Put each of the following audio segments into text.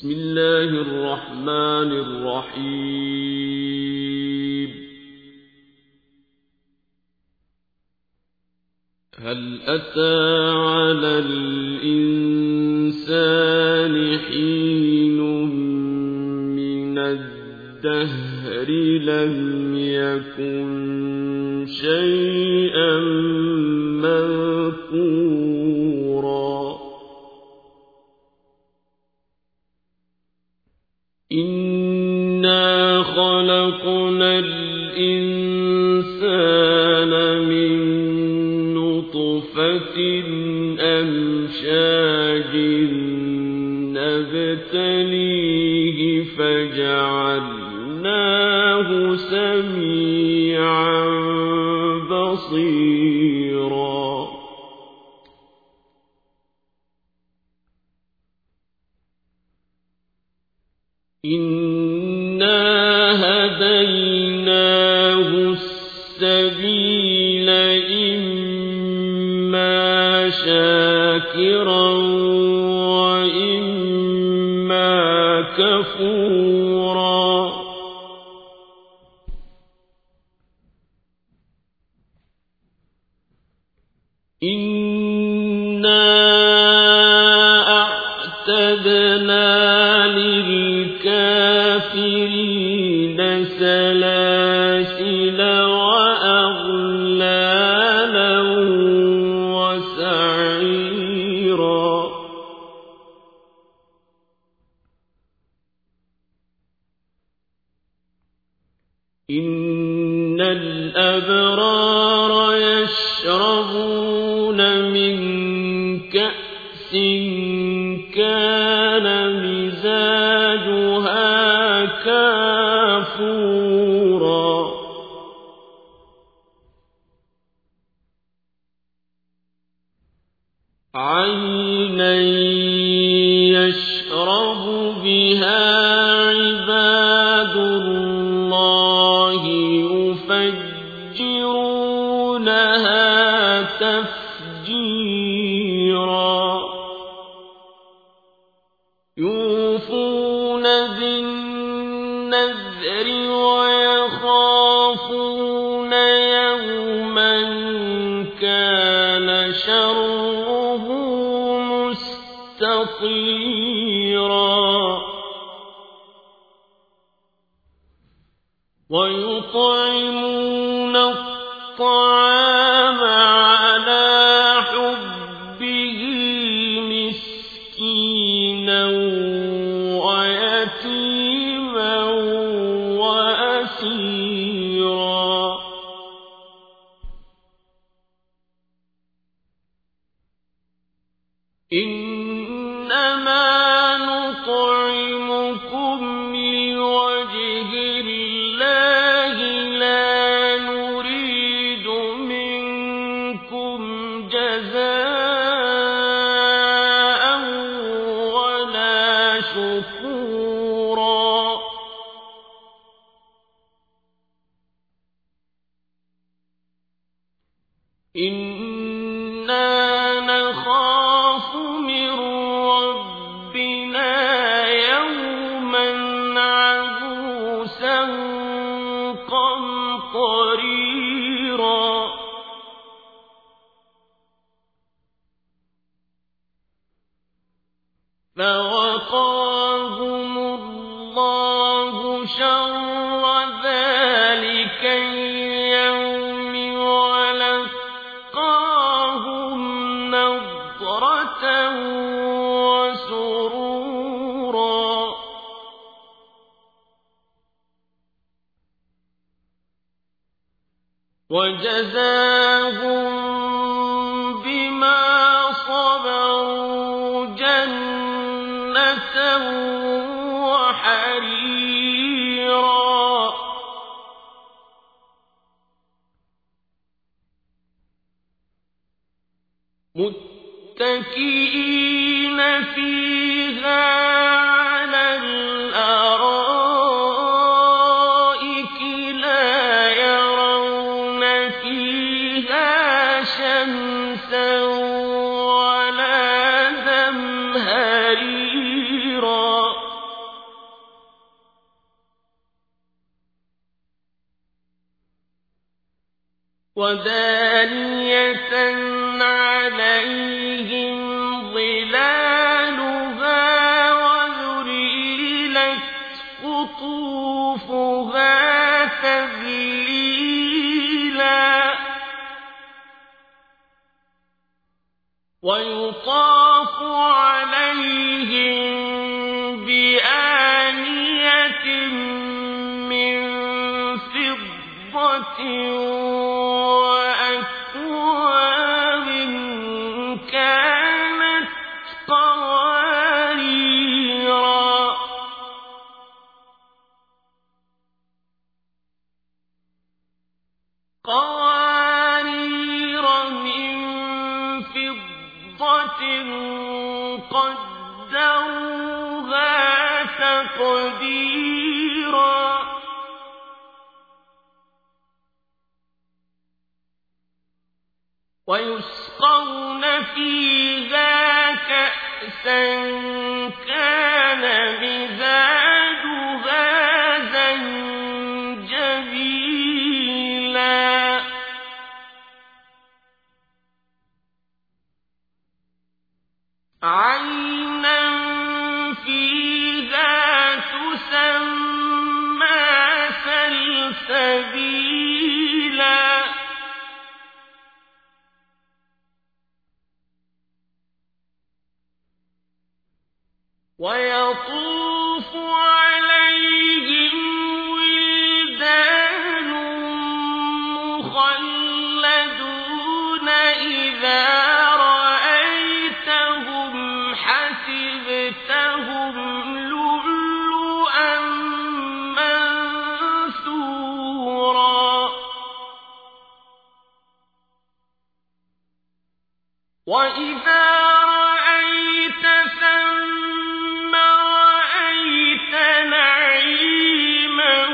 بسم الله الرحمن الرحيم هل أتى على الإنسان حين من الدهر لم يكن شيئا مذكورا إنا خلقنا الإنسان من نطفة أمشاج نبتليه فجعلناه سميعا بصيرا إنا هديناه السبيل إما شاكرا وإما كفورا إنا أعتدنا للكافرين سلاسل وأغلالا وسعيرا إن الأبرار يشربون من كأس كان مزاجها كافورا عينا يشرب بها عباد الله يفجرونها تفجيرا يوفون بالنذر ويخافون يوما كان شره مستطيرا ويطعمون الطعام على حبه مسكينا ويتيما وأسيرا إنما نطعمكم لوجه الله لا نريد منكم جزاء ولا شكورا إنا نخاف من ربنا يوما عبوسا قمطريرا فوقاهم الله شر ذلك اليوم ولقاهم نضرة وسرورا وجزاهم بما صبروا جنة وحريرا متكئين فيها على الأرائك لا يرون فيها شمسا ولا زمهريرا ودانية عليهم ظلالها وذللت قطوفها تذليلا ويطاف عليهم بآنية من فضة وأكواب كانت قوارير من فضة قدروها تقديرا ويسقون فيها كأسا كان مزاجها زنجبيلا عينا فيها تسمى سلسبيلا ويطوف عليهم ولدان مخلدون إذا رأيتهم حسبتهم لؤلؤا منثورا وإذا رأيت ثم رأيت نعيما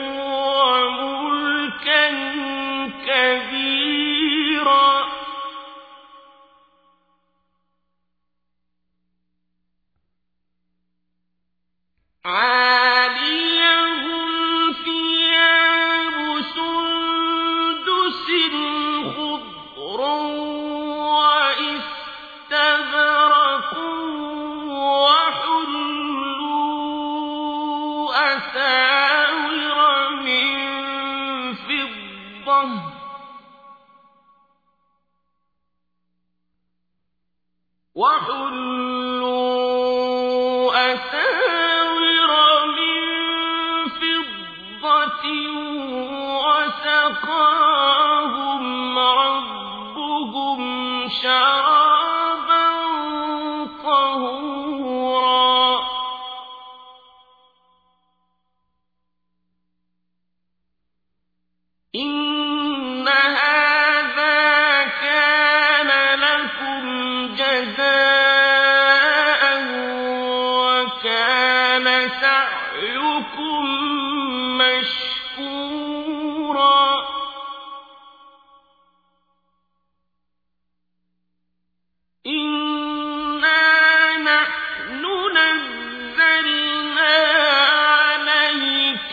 وملكا كبيرا عاليهم ثياب سندس خضر واستبرق وحلوا أساور من فضة وسقاهم ربهم شرابا طهورا إن هذا كان لكم جزاء وكان سعيكم مشكورا إنا نحن نزلنا عليك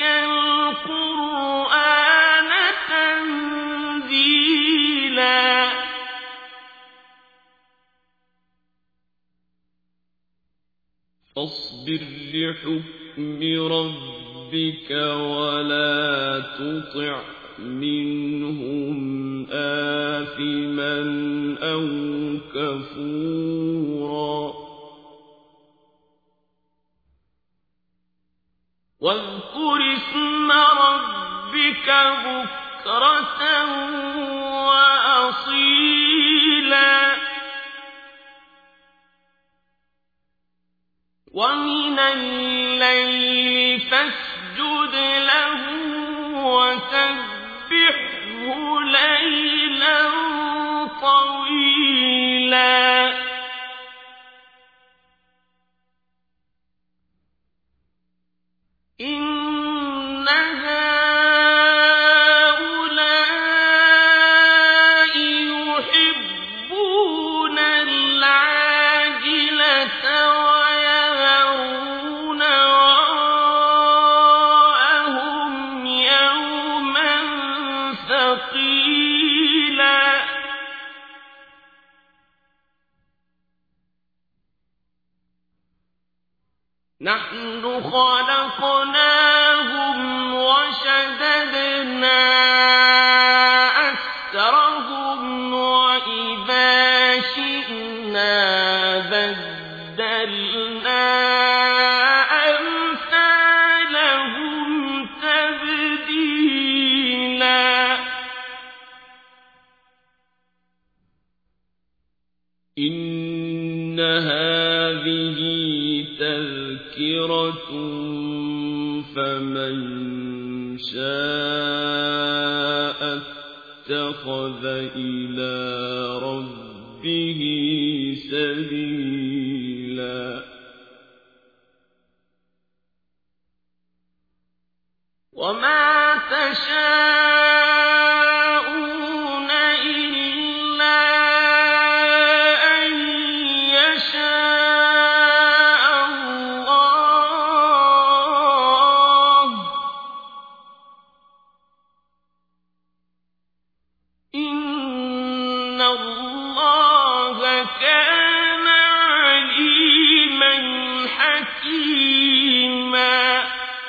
القرآن تنزيلا فاصبر لحكم ربك ولا تطع منهم آثما أو كفورا واذكر اسم ربك بكرة وأصيلا ومن الليل فاسجد له وسبحه ليلا طويلا إن هؤلاء يحبون العاجلة ويذرون وراءهم يوما ثقيلا نحن خلقناهم وشددنا أسرهم وإذا شئنا بدلنا أمثالهم تبديلا إن هذه تذكرة فمن شاء اتخذ إلى ربه سبيلا وما تشاءون إلا أن يشاء الله إن الله كان عليما حكيما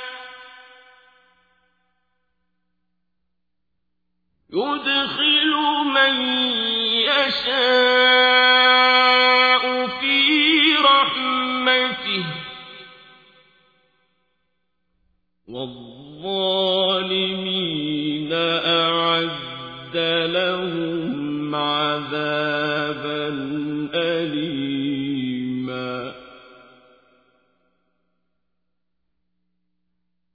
يدخل من يشاء في رحمته والله